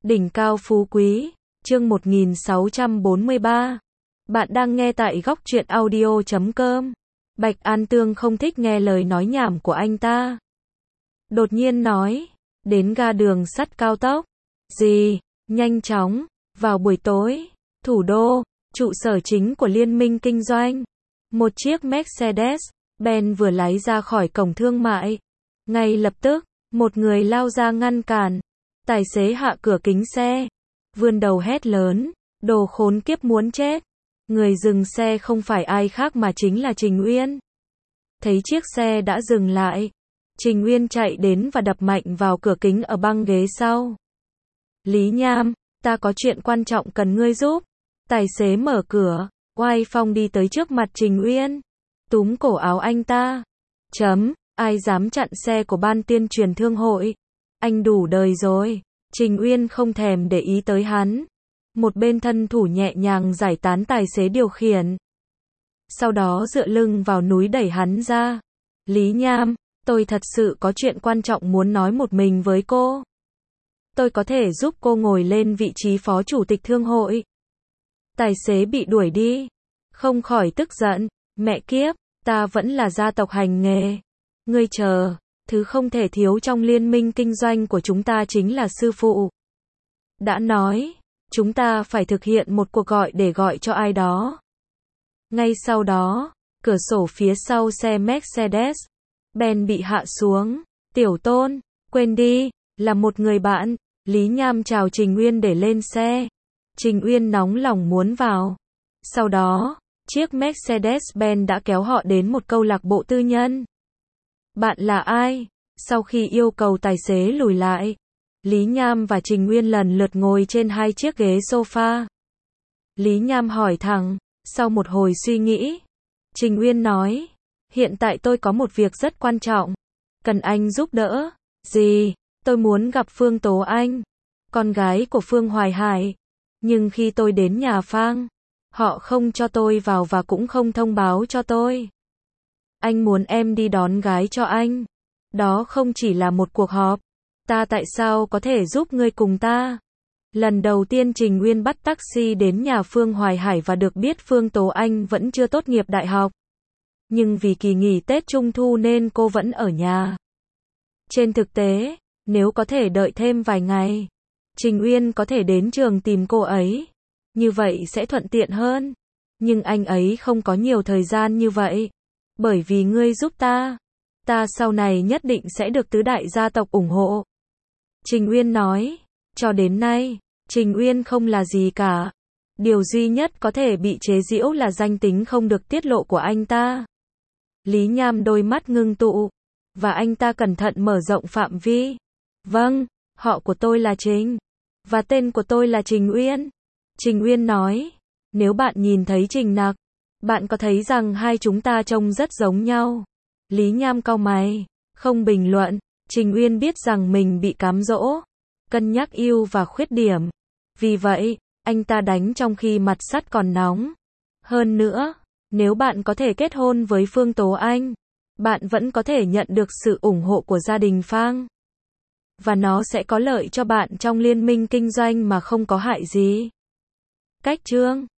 Đỉnh cao phú quý, chương 1643. Bạn đang nghe tại góc truyện audio.com. Bạch An Tương không thích nghe lời nói nhảm của anh ta. Đột nhiên nói, đến ga đường sắt cao tốc. Gì? Nhanh chóng, vào buổi tối, thủ đô, trụ sở chính của Liên minh Kinh doanh. Một chiếc Mercedes-Benz vừa lái ra khỏi cổng thương mại. Ngay lập tức, một người lao ra ngăn cản. Tài xế hạ cửa kính xe, vươn đầu hét lớn, đồ khốn kiếp muốn chết. Người dừng xe không phải ai khác mà chính là Trình Uyên. Thấy chiếc xe đã dừng lại, Trình Uyên chạy đến và đập mạnh vào cửa kính ở băng ghế sau. Lý Nham, ta có chuyện quan trọng cần ngươi giúp. Tài xế mở cửa, oai phong đi tới trước mặt Trình Uyên, túm cổ áo anh ta. Ai dám chặn xe của ban tuyên truyền thương hội? Anh đủ đời rồi. Trình Uyên không thèm để ý tới hắn. Một bên thân thủ nhẹ nhàng giải tán tài xế điều khiển. Sau đó dựa lưng vào núi đẩy hắn ra. Lý Nham, tôi thật sự có chuyện quan trọng muốn nói một mình với cô. Tôi có thể giúp cô ngồi lên vị trí phó chủ tịch thương hội. Tài xế bị đuổi đi, không khỏi tức giận. Mẹ kiếp, ta vẫn là gia tộc hành nghề. Ngươi chờ, thứ không thể thiếu trong liên minh kinh doanh của chúng ta chính là sư phụ. Đã nói, chúng ta phải thực hiện một cuộc gọi để gọi cho ai đó. Ngay sau đó, cửa sổ phía sau xe Mercedes-Benz bị hạ xuống. Tiểu Tôn, quên đi, là một người bạn. Lý Nham chào Trình Uyên để lên xe. Trình Uyên nóng lòng muốn vào. Sau đó, chiếc Mercedes-Benz đã kéo họ đến một câu lạc bộ tư nhân. Bạn là ai? Sau khi yêu cầu tài xế lùi lại, Lý Nham và Trình Uyên lần lượt ngồi trên hai chiếc ghế sofa. Lý Nham hỏi thẳng, sau một hồi suy nghĩ, Trình Uyên nói, hiện tại tôi có một việc rất quan trọng, cần anh giúp đỡ. Gì? Tôi muốn gặp Phương Tố Anh, con gái của Phương Hoài Hải. Nhưng khi tôi đến nhà Phang, họ không cho tôi vào và cũng không thông báo cho tôi. Anh muốn em đi đón gái cho anh. Đó không chỉ là một cuộc họp. Ta tại sao có thể giúp ngươi cùng ta? Lần đầu tiên Trình Uyên bắt taxi đến nhà Phương Hoài Hải và được biết Phương Tố Anh vẫn chưa tốt nghiệp đại học. Nhưng vì kỳ nghỉ Tết Trung Thu nên cô vẫn ở nhà. Trên thực tế, nếu có thể đợi thêm vài ngày, Trình Uyên có thể đến trường tìm cô ấy. Như vậy sẽ thuận tiện hơn. Nhưng anh ấy không có nhiều thời gian như vậy. Bởi vì ngươi giúp ta sau này nhất định sẽ được tứ đại gia tộc ủng hộ. Trình Uyên nói, cho đến nay, Trình Uyên không là gì cả. Điều duy nhất có thể bị chế giễu là danh tính không được tiết lộ của anh ta. Lý Nham đôi mắt ngưng tụ, và anh ta cẩn thận mở rộng phạm vi. Vâng, họ của tôi là Trình, và tên của tôi là Trình Uyên. Trình Uyên nói, nếu bạn nhìn thấy Trình Nặc, bạn có thấy rằng hai chúng ta trông rất giống nhau? Lý Nham cau mày, không bình luận. Trình Uyên biết rằng mình bị cám dỗ, cân nhắc ưu và khuyết điểm. Vì vậy, anh ta đánh trong khi mặt sắt còn nóng. Hơn nữa, nếu bạn có thể kết hôn với Phương Tố Anh, bạn vẫn có thể nhận được sự ủng hộ của gia đình Phang. Và nó sẽ có lợi cho bạn trong liên minh kinh doanh mà không có hại gì. Cách chương